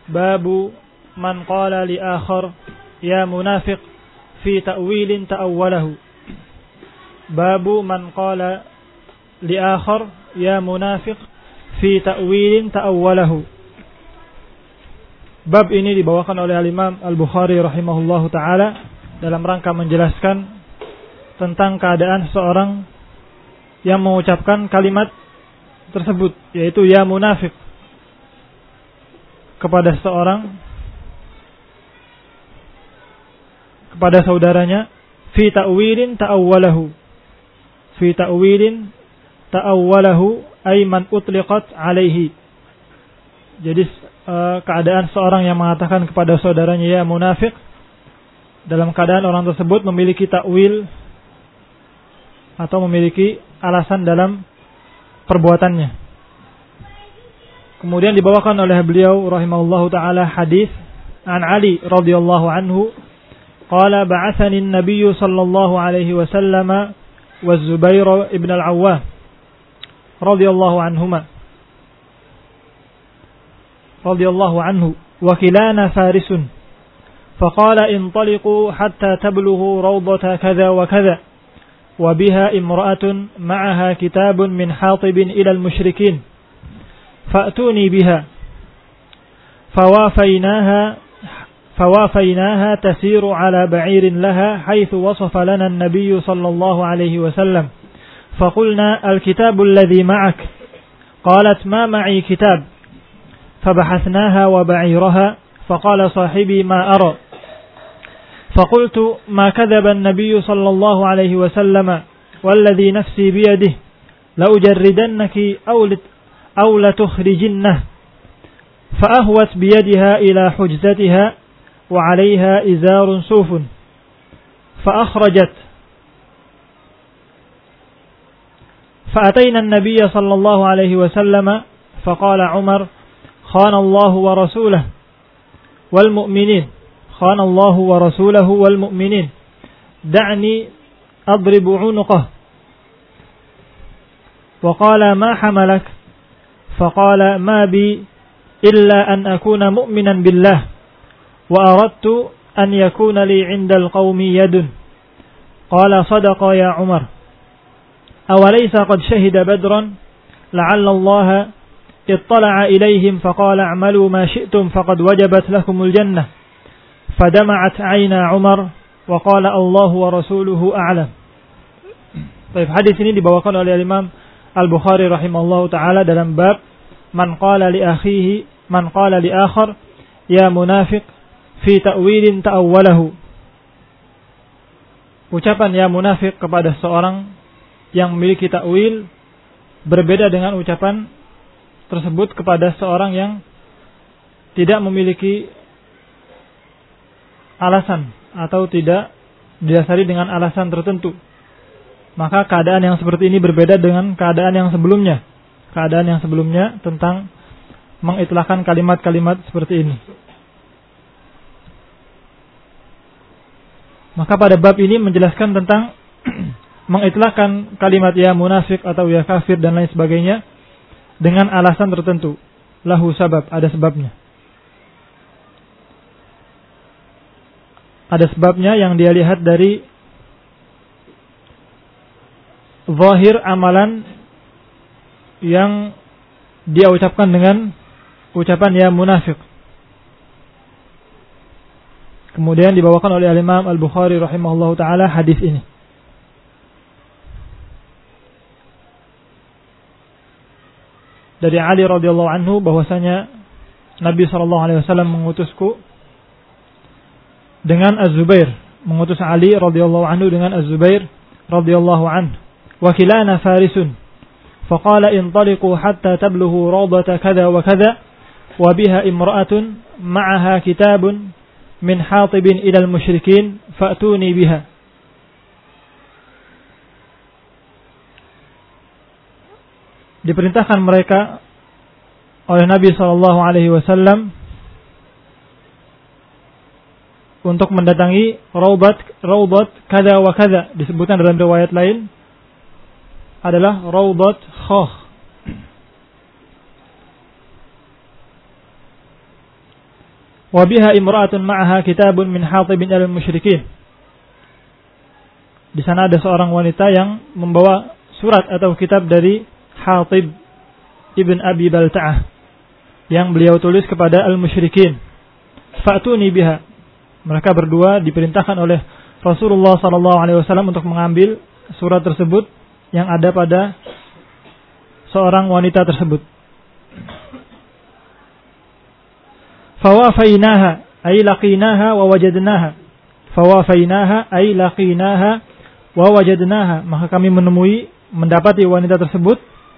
Babu man qala li akhar ya munafiq fi ta'wilin ta'awwalahu. Babu man qala li akhar ya munafiq fi ta'wilin ta'awwalahu. Bab ini dibawakan oleh Al-Imam Al-Bukhari rahimahullahu taala dalam rangka menjelaskan tentang keadaan seorang yang mengucapkan kalimat tersebut, yaitu ya munafik, kepada seorang, kepada saudaranya, fi ta'wilin ta'awwalahu. Fi ta'wilin ta'awwalahu ay man utliqat alaihi. Jadi keadaan seorang yang mengatakan kepada saudaranya ya munafik, dalam keadaan orang tersebut memiliki ta'wil atau memiliki alasan dalam perbuatannya. Kemudian dibawakan oleh beliau rahimahullahu taala hadis an Ali radhiyallahu anhu qala ba'athani an-nabiy sallallahu alaihi wasallam wa Zubair ibn al-Awwam radhiyallahu anhuma radhiyallahu anhu wa kilana farisun faqala intaliqu hatta tablughu rawdata kadha wa kadha wa biha imra'atun ma'aha kitabun min hatibin ila al-musyrikin فأتوني بها فوافيناها تسير على بعير لها حيث وصف لنا النبي صلى الله عليه وسلم فقلنا الكتاب الذي معك قالت ما معي كتاب فبحثناها وبعيرها فقال صاحبي ما أرى فقلت ما كذب النبي صلى الله عليه وسلم والذي نفسي بيده لأجردنك أو لتخرجنه فأهوت بيدها إلى حجزتها وعليها إزار صوف فأخرجت فأتينا النبي صلى الله عليه وسلم فقال عمر خان الله ورسوله والمؤمنين خان الله ورسوله والمؤمنين دعني أضرب عنقه وقال ما حملك فقال ما بي إلا أن أكون مؤمنا بالله وأردت أن يكون لي عند القوم يد قال صدق يا عمر أوليس قد شهد بدرا لعل الله اطلع إليهم فقال اعملوا ما شئتم فقد وجبت لكم الجنة فدمعت عين عمر وقال الله ورسوله أعلم. Baik, hadis ini dibawakan oleh Imam Al-Bukhari rahimahullahu taala dalam bab man qala li akhar ya munafiq fi ta'wilin ta'awwalahu. Ucapan ya munafik kepada seorang yang memiliki ta'wil berbeda dengan ucapan tersebut kepada seorang yang tidak memiliki alasan atau tidak didasari dengan alasan tertentu. Maka keadaan yang seperti ini berbeda dengan keadaan yang sebelumnya. Keadaan yang sebelumnya tentang mengitlaqkan kalimat-kalimat seperti ini. Maka pada bab ini menjelaskan tentang mengitlaqkan kalimat ya munafik atau ya kafir dan lain sebagainya dengan alasan tertentu. Lahu sabab, ada sebabnya. Ada sebabnya yang dia lihat dari zahir amalan yang dia ucapkan dengan ucapan ya munafik. Kemudian dibawakan oleh Imam Al-Bukhari rahimahullahu taala hadis ini. Dari Ali radhiyallahu anhu bahwasanya Nabi sallallahu alaihi wasallam mengutusku dengan Az-Zubair, mengutus Ali radhiyallahu anhu dengan Az-Zubair radhiyallahu anhu. Wa kilana farisun فقال انطلقوا حتى تبلغوا روضة كذا وكذا وبها امرأة معها كتاب من حاطب إلى المشركين فأتوني بها. Diperintahkan mereka oleh Nabi SAW untuk mendatangi Raudat kada wa kada, disebutkan dalam riwayat lain adalah Raudat Khakh. wa biha imra'atun ma'aha kitabun min Hatib al-musyrikin. Di sana ada seorang wanita yang membawa surat atau kitab dari Hatib ibn Abi Balta'ah yang beliau tulis kepada al-musyrikin. Fa'tuni biha. Mereka berdua diperintahkan oleh Rasulullah SAW untuk mengambil surat tersebut yang ada pada seorang wanita tersebut. Fawafainaha ay laqinaha wa wajadnaha. Fawafainaha ay laqinaha wa wajadnaha. Maka kami mendapati wanita tersebut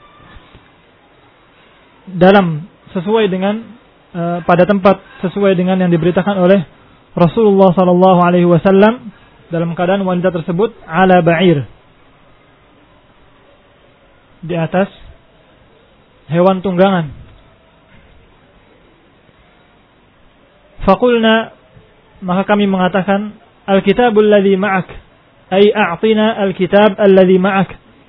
dalam sesuai dengan pada tempat sesuai dengan yang diberitakan oleh Rasulullah SAW, dalam keadaan wanita tersebut ala ba'ir, di atas hewan tunggangan. Faqulna, maka kami mengatakan, al-kitabul ladzi ma'ak, ay a'tina al-kitab alladzi ma'ak.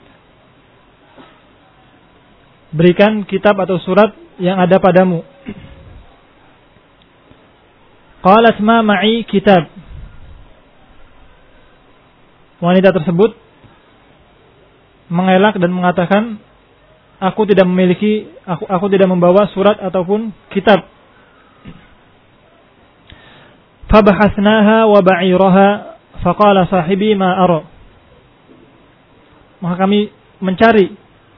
Berikan kitab atau surat yang ada padamu. Qalat ma ma'i kitab. Wanita tersebut mengelak dan mengatakan, aku tidak membawa surat ataupun kitab. Fabahasnaha wa ba'iraha faqala sahibi ma ara. Maka kami mencari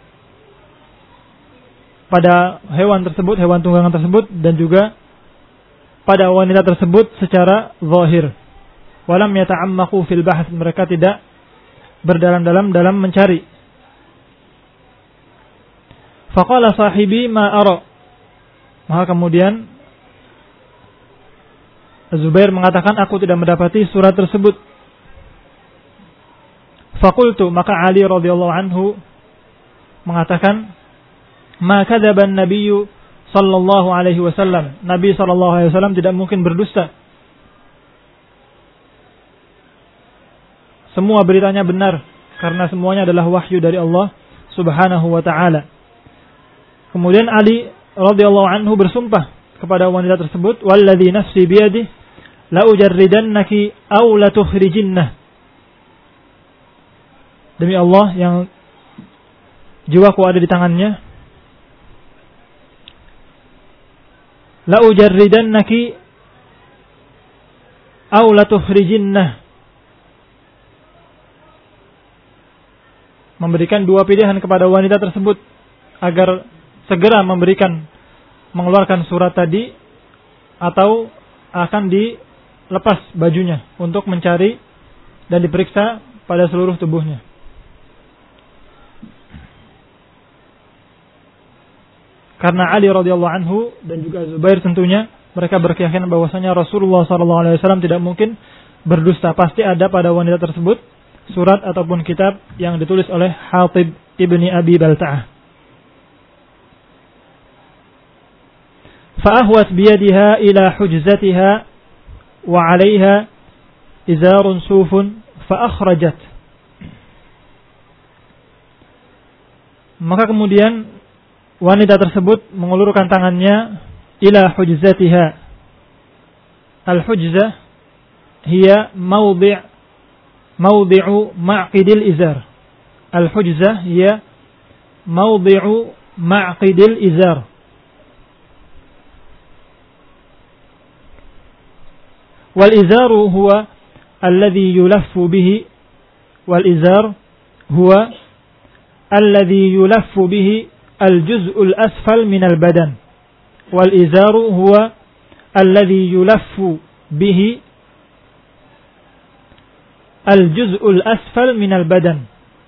pada hewan tersebut, hewan tunggangan tersebut, dan juga pada wanita tersebut secara zahir. Walam yata'ammaku fil bahth. Mereka tidak berdalam-dalam dalam mencari. Faqala sahibi ma ara. Maka kemudian Zubair mengatakan, aku tidak mendapati surat tersebut. Faqultu, maka Ali radhiyallahu anhu mengatakan, ma kadzaba an-nabiyyu sallallahu alaihi wasallam. Nabi sallallahu alaihi wasallam tidak mungkin berdusta. Semua beritanya benar karena semuanya adalah wahyu dari Allah Subhanahu wa taala. Kemudian Ali radhiyallahu anhu bersumpah kepada wanita tersebut, walladzi nafsi biyadihi la ujarridannaki aw la tukhrijinnah. Demi Allah yang jiwaku ada di tangannya, la ujarridannaki aw la tukhrijinnah. Memberikan dua pilihan kepada wanita tersebut agar segera mengeluarkan surat tadi atau akan dilepas bajunya untuk mencari dan diperiksa pada seluruh tubuhnya. Karena Ali radhiyallahu anhu dan juga Zubair tentunya mereka berkeyakinan bahwasanya Rasulullah SAW tidak mungkin berdusta. Pasti ada pada wanita tersebut surat ataupun kitab yang ditulis oleh Hatib ibni Abi Balta'ah. Fa'ahwat biyadiha ila hujzatiha wa 'alayha izarun sufun fa'akhrajat. Maka kemudian wanita tersebut mengulurkan tangannya ila hujzatiha. Al-hujzah hiya mawdi'u ma'qidil izar. Al-hujzah hiya mawdi'u ma'qidil izar. والإزار هو الذي يلف به والإزار هو الذي يلف به الجزء الأسفل من البدن والإزار هو الذي يلف به الجزء الأسفل من البدن.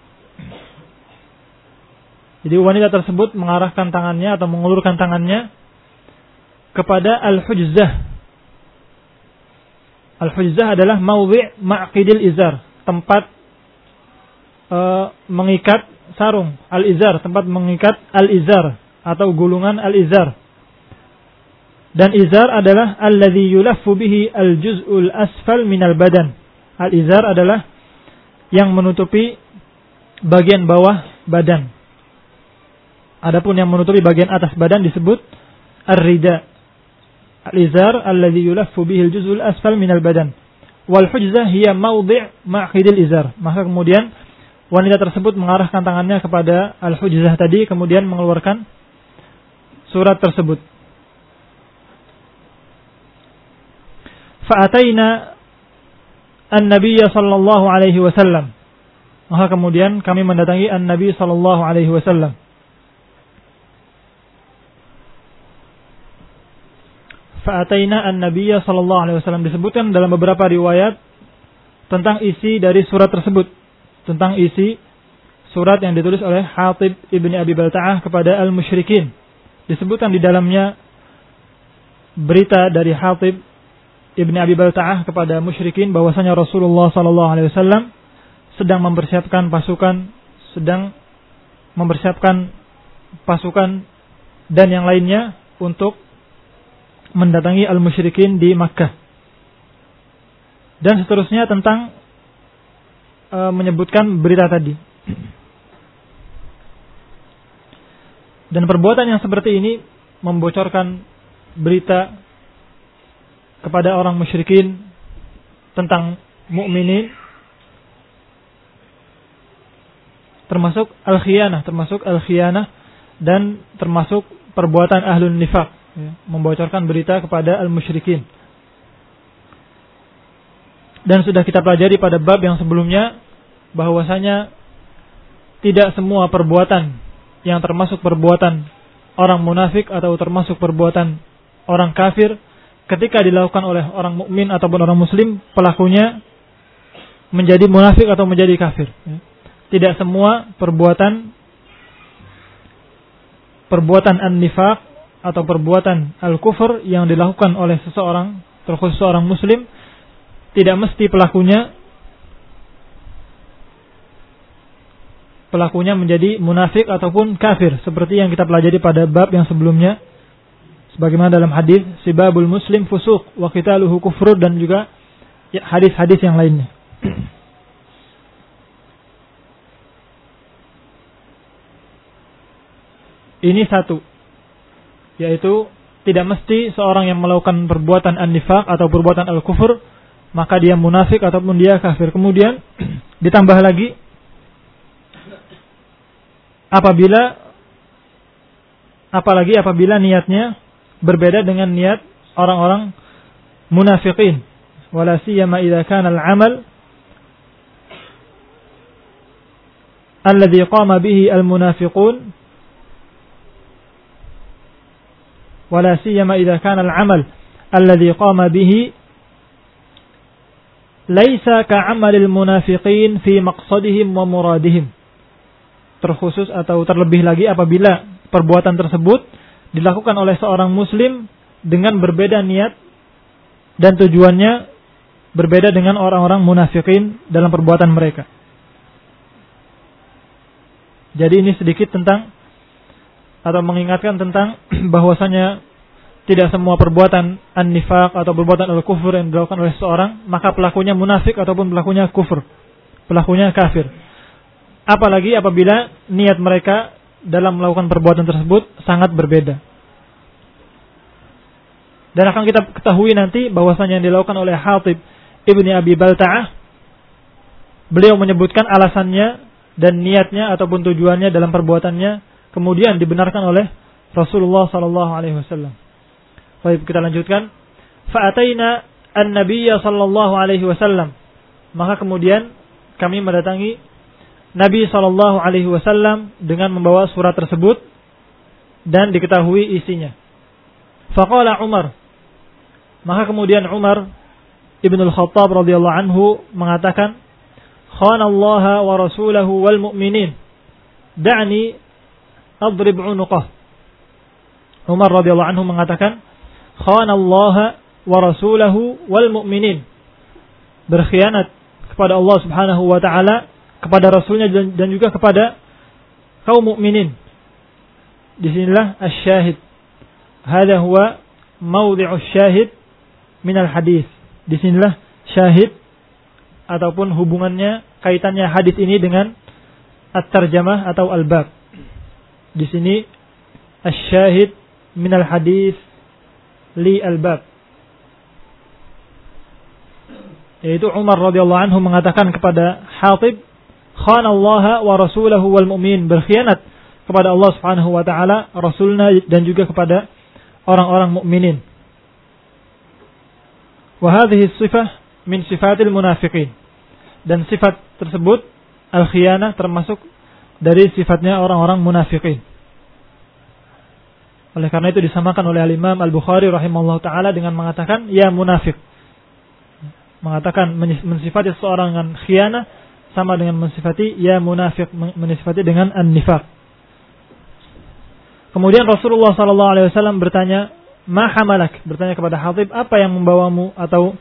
Jadi wanita tersebut mengarahkan tangannya atau mengulurkan tangannya kepada al-hujzah. Al-hujzah adalah mawdi' ma'qidil izar, tempat mengikat sarung. Al-izar, tempat mengikat al-izar atau gulungan al-izar. Dan izar adalah alladhi yulaffu bihi al-juz'ul asfal minal badan. Al-izar adalah yang menutupi bagian bawah badan. Adapun yang menutupi bagian atas badan disebut ar-rida. al-izar alladhi yulaffu bihi al-juz'ul asfal min al-badan. Wal hujzah hiya mawdi' ma'qidil izar. Maka kemudian wanita tersebut mengarahkan tangannya kepada al-hujzah tadi, kemudian mengeluarkan surat tersebut. Fa'ataina an-nabiyya sallallahu alaihi wasallam. Maka kemudian kami mendatangi an-nabi sallallahu alaihi wasallam. Fa'ataina an-nabiyya sallallahu alaihi wasallam, disebutkan dalam beberapa riwayat tentang isi dari surat tersebut, tentang isi surat yang ditulis oleh Hatib ibni Abi Balta'ah kepada al-musyrikin. Disebutkan di dalamnya berita dari Hatib ibni Abi Balta'ah kepada musyrikin bahwasanya Rasulullah sallallahu alaihi wasallam sedang mempersiapkan pasukan dan yang lainnya untuk mendatangi al-musyrikin di Makkah. Dan seterusnya tentang menyebutkan berita tadi. Dan perbuatan yang seperti ini membocorkan berita kepada orang musyrikin tentang mukminin, termasuk al-khiyanah dan termasuk perbuatan ahlun nifaq, ya, membocorkan berita kepada al-musyrikin. Dan sudah kita pelajari pada bab yang sebelumnya bahwasanya tidak semua perbuatan yang termasuk perbuatan orang munafik atau termasuk perbuatan orang kafir ketika dilakukan oleh orang mukmin ataupun orang muslim, pelakunya menjadi munafik atau menjadi kafir. Tidak semua perbuatan an-nifaq atau perbuatan al-kufur yang dilakukan oleh seseorang, terkhusus seorang muslim, tidak mesti pelakunya menjadi munafik ataupun kafir, seperti yang kita pelajari pada bab yang sebelumnya, sebagaimana dalam hadis sibabul muslim fusuq wa qitaluhu kufur, dan juga hadis-hadis yang lainnya. Ini satu, yaitu tidak mesti seorang yang melakukan perbuatan an-nifaq atau perbuatan al-kufur maka dia munafik ataupun dia kafir. Kemudian ditambah lagi, apabila niatnya berbeda dengan niat orang-orang munafiqin, wala siyama idza kana al-amal alladhi qama bihi al-munafiqun, wala siyama idza kana al-amal alladhi qama bihi laisa ka'amalil munafiqin fi maqsadihim wa muradihim. Terkhusus atau terlebih lagi apabila perbuatan tersebut dilakukan oleh seorang muslim dengan berbeda niat dan tujuannya berbeda dengan orang-orang munafiqin dalam perbuatan mereka. Jadi ini sedikit tentang atau mengingatkan tentang bahwasanya tidak semua perbuatan an-nifaq atau perbuatan al-kufur yang dilakukan oleh seseorang maka pelakunya munafik ataupun pelakunya kufur, pelakunya kafir. Apalagi apabila niat mereka dalam melakukan perbuatan tersebut sangat berbeda. Dan akan kita ketahui nanti bahwasanya yang dilakukan oleh Hatib ibni Abi Balta'ah, beliau menyebutkan alasannya dan niatnya ataupun tujuannya dalam perbuatannya, kemudian dibenarkan oleh Rasulullah sallallahu alaihi wasallam. Baik, kita lanjutkan. Fa'ataina an-nabiyya sallallahu alaihi wasallam. Maka kemudian kami mendatangi Nabi sallallahu alaihi wasallam dengan membawa surat tersebut dan diketahui isinya. Faqala Umar. Maka kemudian Umar Ibn al-Khattab radhiyallahu anhu mengatakan, "Khanallaha wa rasulahu wal mu'minin. Da'ni adrib 'unuqah." Umar radhiyallahu anhu mengatakan, "Khanallaha wa rasulahu wal mu'minin." Berkhianat kepada Allah Subhanahu wa taala, kepada rasulnya dan juga kepada kaum mukminin. Disinilah asy-syahid. Hada huwa mawdhi'us syahid min al-hadis. Disinilah syahid ataupun hubungannya, kaitannya hadis ini dengan at-tarjamah atau al-bab. Di sini asy-syahid min al-hadis li al-bab. Yaitu Umar radhiyallahu anhu mengatakan kepada Hatib, khanallaha wa rasulahu wal mu'min, berkhianat kepada Allah Subhanahu wa taala, rasulnya dan juga kepada orang-orang mukminin. Wa hadhihi sifah min sifatil munafiqin. Dan sifat tersebut al-khiyanah termasuk dari sifatnya orang-orang munafiqin. Oleh karena itu disamakan oleh Al-Imam Al-Bukhari rahimahullah ta'ala dengan mengatakan ya munafik. Mengatakan mensifati seorang dengan khiyanah sama dengan mensifati ya munafik, mensifati dengan an-nifaq. Kemudian Rasulullah SAW bertanya, ma hamalak, bertanya kepada Hatib, apa yang membawamu atau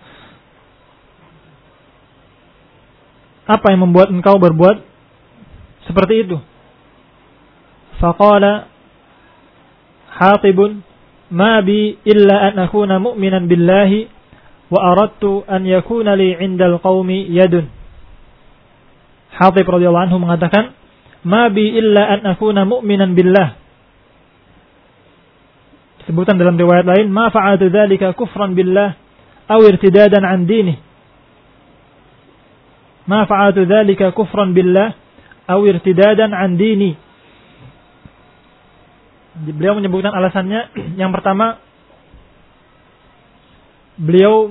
apa yang membuat engkau berbuat seperti itu? Faqala Hatibun, ma bi illa an akuna mu'minan billahi wa aradtu an yakuna li 'indal qaumi yadun. Hatib radhiyallahu anhu mengatakan, ma bi illa an akuna mu'minan billah. Sebutan dalam riwayat lain, ma fa'altu dzalika kufran billah aw irtidadan 'an dinihi. Ma fa'altu dzalika kufran billah aw irtidadan 'an dini. Beliau menyebutkan alasannya. Yang pertama, beliau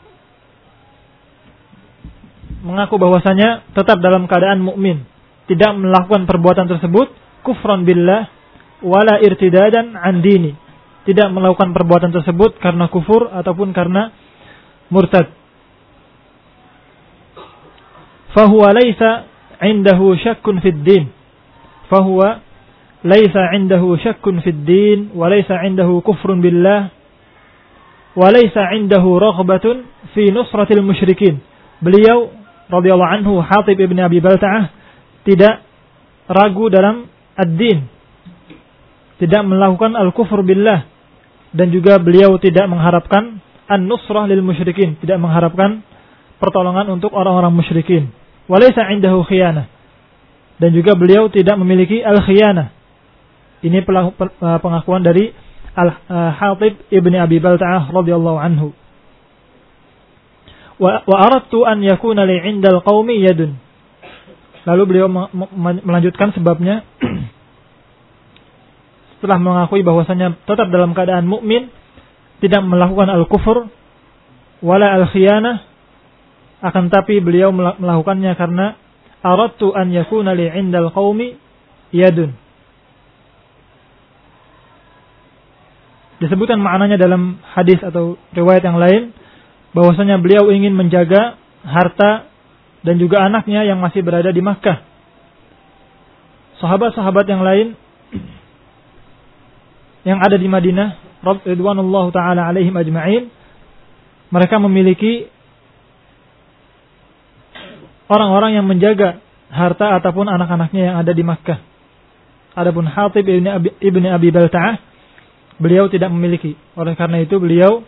mengaku bahwasanya tetap dalam keadaan mukmin, tidak melakukan perbuatan tersebut kufran billah wala irtidadan an dini, tidak melakukan perbuatan tersebut karena kufur ataupun karena murtad. Fahuwa laisa indahu syakkun fid din, fahuwa laisa indahu syakkun fid din wa laisa indahu kufrun billah wa laisa indahu raghbatun fi nusratil musyrikin. Beliau radhiyallahu anhu, Hatib ibn Abi Balta'ah, tidak ragu dalam ad-din, tidak melakukan al-kufur billah, dan juga beliau tidak mengharapkan an-nusrah lil musyrikin, tidak mengharapkan pertolongan untuk orang-orang musyrikin. Wa laisa indahu khiyanah, dan juga beliau tidak memiliki al-khiyanah. Ini pengakuan dari Al-Hatib ibn Abi Balta'ah radhiyallahu anhu. Wa aradtu an yakuna li 'indal qaumi yadun. Lalu beliau melanjutkan sebabnya setelah mengakui bahwasanya tetap dalam keadaan mukmin, tidak melakukan al-kufur wala al-khiyanah, akan tapi beliau melakukannya karena aradtu an yakuna li 'indal qaumi yadun. Disebutkan maknanya dalam hadis atau riwayat yang lain bahwasanya beliau ingin menjaga harta dan juga anaknya yang masih berada di Makkah. Sahabat-sahabat yang lain yang ada di Madinah, radhiyallahu taala alaihim ajma'in, mereka memiliki orang-orang yang menjaga harta ataupun anak-anaknya yang ada di Makkah. Adapun Hatib ibn Abi Balta'ah, beliau tidak memiliki. Oleh karena itu beliau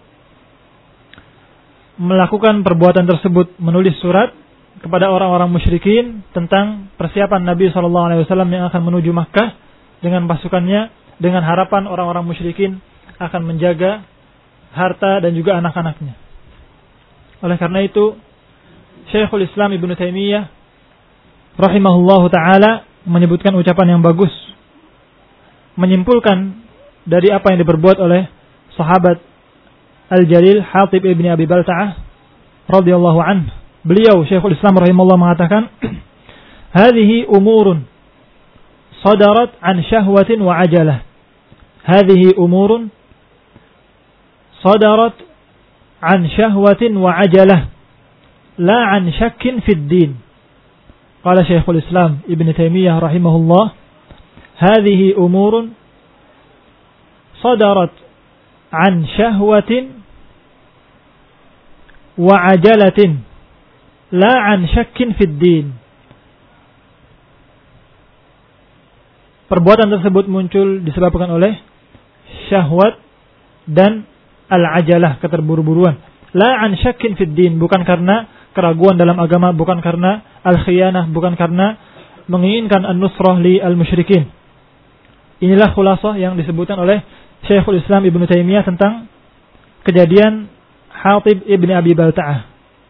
melakukan perbuatan tersebut, menulis surat kepada orang-orang musyrikin tentang persiapan Nabi SAW yang akan menuju Makkah dengan pasukannya, dengan harapan orang-orang musyrikin akan menjaga harta dan juga anak-anaknya. Oleh karena itu Syekhul Islam Ibnu Taimiyah rahimahullahu ta'ala menyebutkan ucapan yang bagus, menyimpulkan dari apa yang diperbuat oleh sahabat Al-Jalil Hatib ibn Abi Balta'ah radhiyallahu anhu. Beliau Syekhul Islam rahimahullah mengatakan, hadhihi umurun sadarat an syahwatin wa ajalah. Hadhihi umurun sadarat an syahwatin wa ajalah, la an syakkin fid din. Qala Syekhul Islam Ibn Taimiyah rahimahullah, hadhihi umurun sadarat an syahwatin wa ajalatin la an syakkin fid din. Perbuatan tersebut muncul disebabkan oleh syahwat dan al-ajalah, keterburu-buruan. La an syakkin fid din, bukan karena keraguan dalam agama, bukan karena al-khiyanah, bukan karena menginginkan an-nusrah li al-musyrikin. Inilah khulasah yang disebutkan oleh Syekhul Islam Ibnu Taimiyah tentang kejadian Hatib ibn Abi Balta'ah.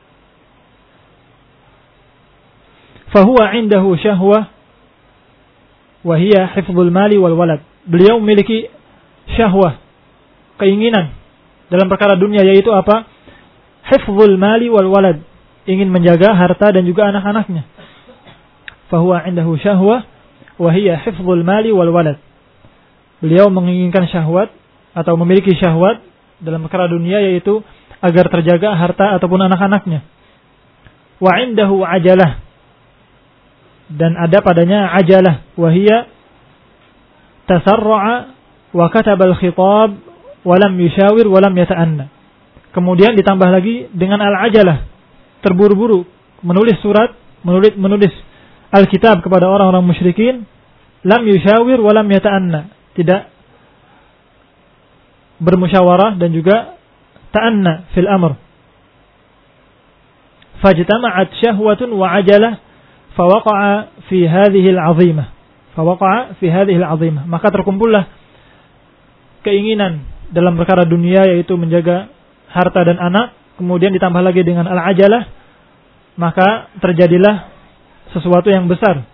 Fahuwa indahu syahwah wa hiya hifdzul mali wal walad. Beliau memiliki syahwah, keinginan dalam perkara dunia, yaitu apa? Hifdzul mali wal walad, ingin menjaga harta dan juga anak-anaknya. Fahuwa indahu syahwah wa hiya hifdzul mali wal walad. Beliau menginginkan syahwat atau memiliki syahwat dalam perkara dunia, yaitu agar terjaga harta ataupun anak-anaknya. Wa indahu ajalah, dan ada padanya ajalah, wa hiya tasarra'a wa kataba al-khitab wa lam yushawir wa lam yata'anna. Kemudian ditambah lagi dengan al-ajalah, terburu-buru menulis surat, menulis Alkitab kepada orang-orang musyrikin, lam yushawir wa lam yata'anna, tidak bermusyawarah dan juga ta'anna fil amr. Fajtama'at syahwatun wa ajalah fawaqa'a fi hadhihi al-'azimah. Maka terkumpullah keinginan dalam perkara dunia, yaitu menjaga harta dan anak, kemudian ditambah lagi dengan al-ajalah, maka terjadilah sesuatu yang besar.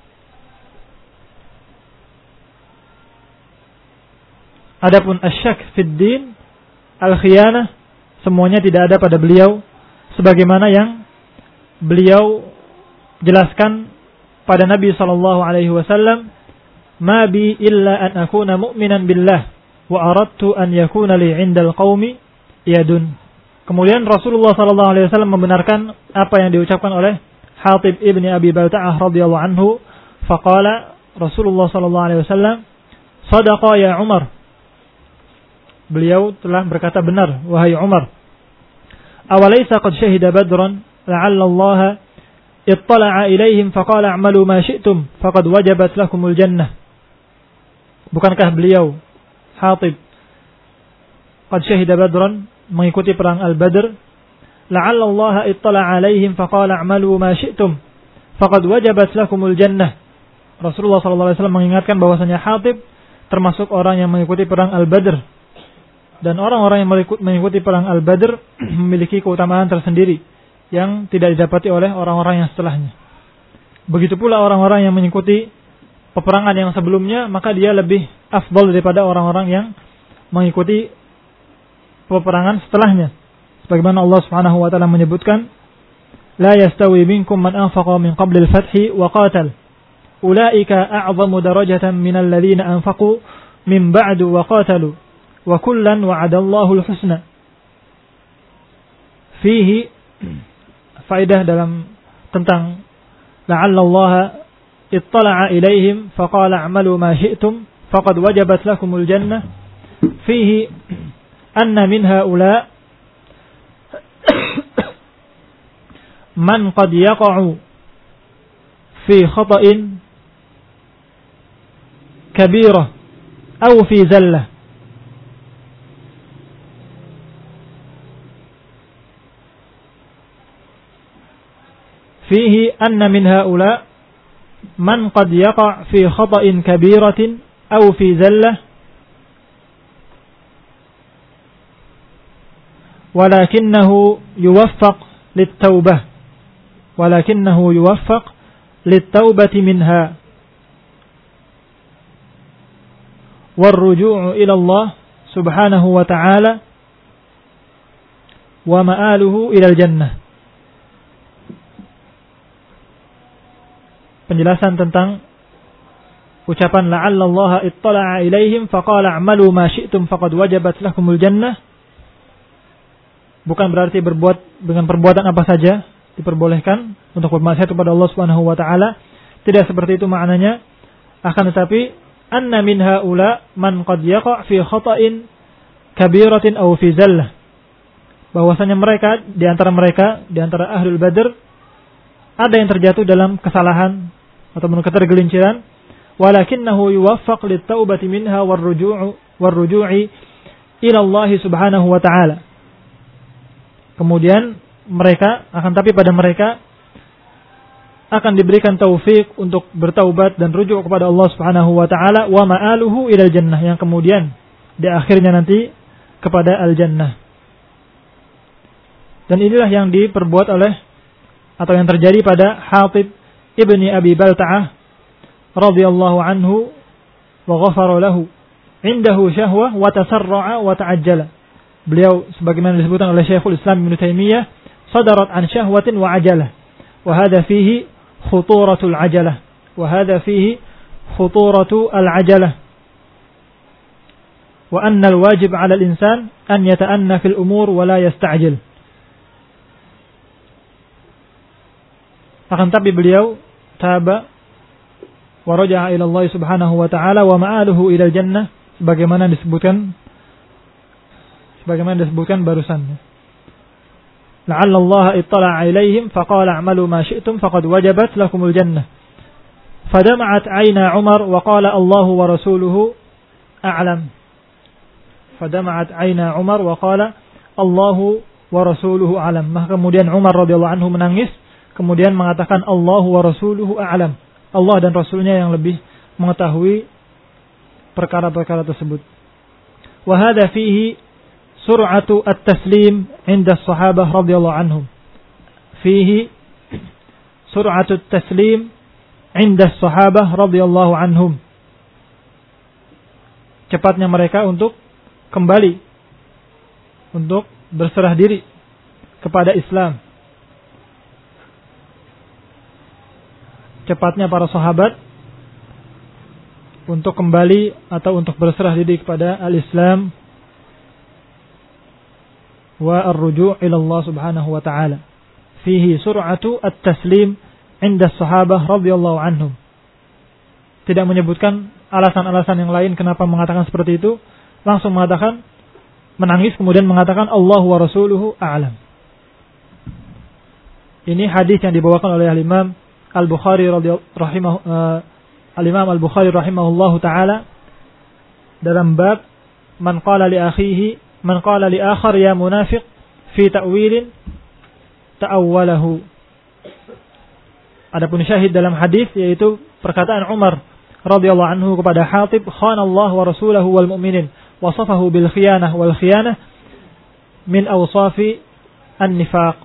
Adapun asyak fid din, al-khiyanah, semuanya tidak ada pada beliau, sebagaimana yang beliau jelaskan pada Nabi SAW, ma bi illa an akuna mu'minan billah wa aradtu an yakuna li 'indal qaumi yadun. Kemudian Rasulullah SAW membenarkan apa yang diucapkan oleh Hatib ibn Abi Balta'ah radhiyallahu anhu. Faqala Rasulullah SAW, sadaqa ya Umar. Beliau telah berkata benar, wahai Umar. Awalaysa qad syahida Badran la'alla Allah ittala'a ilaihim faqala a'malu ma syi'tum faqad wajabat lakumul jannah. Bukankah beliau Hatib qad syahida Badran, mengikuti perang Al-Badr, la'alla Allah ittala'a alaihim faqala a'malu ma syi'tum faqad wajabat lakumul jannah. Rasulullah sallallahu alaihi wasallam mengingatkan bahwasanya Hatib termasuk orang yang mengikuti perang Al-Badr, dan orang-orang yang mengikuti perang Al-Badr memiliki keutamaan tersendiri yang tidak didapati oleh orang-orang yang setelahnya. Begitu pula orang-orang yang mengikuti peperangan yang sebelumnya, maka dia lebih afdal daripada orang-orang yang mengikuti peperangan setelahnya. Sebagaimana Allah Subhanahu wa taala menyebutkan, la yastawi minkum man anfaqa min qabli al-fathi wa qatal ulaika a'zamu darajatan minal ladzina anfaqu min ba'du wa qatalu wa kullan wa'adallahu al-husna. Fihi faedah dalam tentang la'alla Allah ittala'a ilaihim faqala a'malu ma syi'tum faqad wajabat lakumul jannah. Fihi anna min haula man qad yaqa'u fi khata'in kabirah aw fi zallah. فيه أن من هؤلاء من قد يقع في خطأ كبيرة أو في زلة ولكنه يوفق للتوبة منها والرجوع إلى الله سبحانه وتعالى ومآله إلى الجنة. Penjelasan tentang ucapan la'alla Allah ittala'a ilaihim faqala a'malu ma syi'tum faqad wajabat lakumul jannah, bukan berarti berbuat dengan perbuatan apa saja diperbolehkan untuk bermaksiat kepada Allah Subhanahu wa taala. Tidak seperti itu maknanya. Akan tetapi anna min haula man qad yaqa' fi khata'in kabiratin aw fi zallah. Bahwasanya di antara Ahlul Badr ada yang terjatuh dalam kesalahan ataupun ketergelinciran, walakinnahu yuwaffaq lit-taubati minha war-ruju'i ila Allah Subhanahu wa taala. Kemudian tapi pada mereka akan diberikan taufik untuk bertaubat dan rujuk kepada Allah Subhanahu wa taala, wa ma'aluhu ilal jannah, yang kemudian di akhirnya nanti kepada al-jannah. Dan inilah yang diperbuat oleh atau yang terjadi pada Hatib ibni Abi Balta'ah radhiyallahu anhu wa ghafara lahu. Indahu syahwah wa tasarra'a wa ta'ajjala. Beliau sebagaimana disebutkan oleh Syekhul Islam Ibnu Taimiyah, sadarat an syahwatin wa ajalah. Wa hadha fihi khuturatul ajalah. Wa hadha fihi khuturatul ajalah. Wa anna al-wajib 'ala al-insan an yata'anna fil umur wa la yasta'jil. Akan tapi beliau taba wa raja'a ila Allah Subhanahu wa ta'ala wa ma'aluhu ila al-jannah sebagaimana disebutkan barusan. La'alla Allah ittala'a ilaihim faqala a'malu ma syi'tum faqad wajabat lakumul jannah. Fadama'at 'aina Umar wa qala Allahu wa rasuluhu a'lam. Fadama'at 'aina Umar wa qala Allahu wa rasuluhu a'lam. Maka kemudian Umar radhiyallahu anhu menangis, kemudian mengatakan Allahu wa rasuluhu a'lam. Allah dan Rasulnya yang lebih mengetahui perkara-perkara tersebut. Wa hadha fihi sur'atu at-taslim 'inda as-sahabah radhiyallahu anhum. Fihi sur'atu at-taslim 'inda as-sahabah radhiyallahu anhum. Cepatnya mereka untuk kembali, untuk berserah diri kepada Islam. Cepatnya para sahabat untuk kembali atau untuk berserah diri kepada al-Islam wa ar-ruju' ila Allah Subhanahu wa ta'ala. Fihi sur'atu at-taslim 'inda as-sahabah radhiyallahu anhum. Tidak menyebutkan alasan-alasan yang lain kenapa mengatakan seperti itu, langsung mengatakan, menangis kemudian mengatakan Allahu wa rasuluhu a'lam. Ini hadis yang dibawakan oleh Imam Al-Bukhari Al-Imam Al-Bukhari rahimahullahu ta'ala dalam bab man qala li akhar ya munafiq fi ta'wilin ta'awwalahu. Adapun syahid dalam hadis yaitu perkataan Umar radhiyallahu anhu kepada Hatib, khanallahu wa rasulahu wal mu'minin wasafahu bil khiyanah wal khiyanah min awsafi an-nifaq.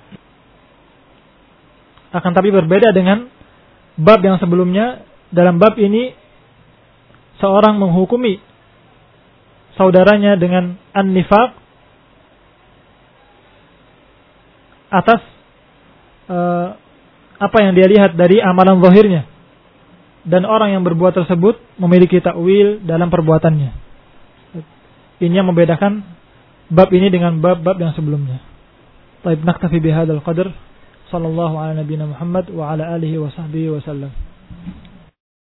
Akan tapi berbeda dengan bab yang sebelumnya. Dalam bab ini seorang menghukumi saudaranya dengan an-nifaq atas apa yang dia lihat dari amalan zahirnya, dan orang yang berbuat tersebut memiliki takwil dalam perbuatannya. Ini yang membedakan bab ini dengan bab-bab yang sebelumnya. Baik, naktafi bihadzal qadar. Sallallahu ala nabiyina Muhammad wa ala alihi wa sahbihi wa sallam.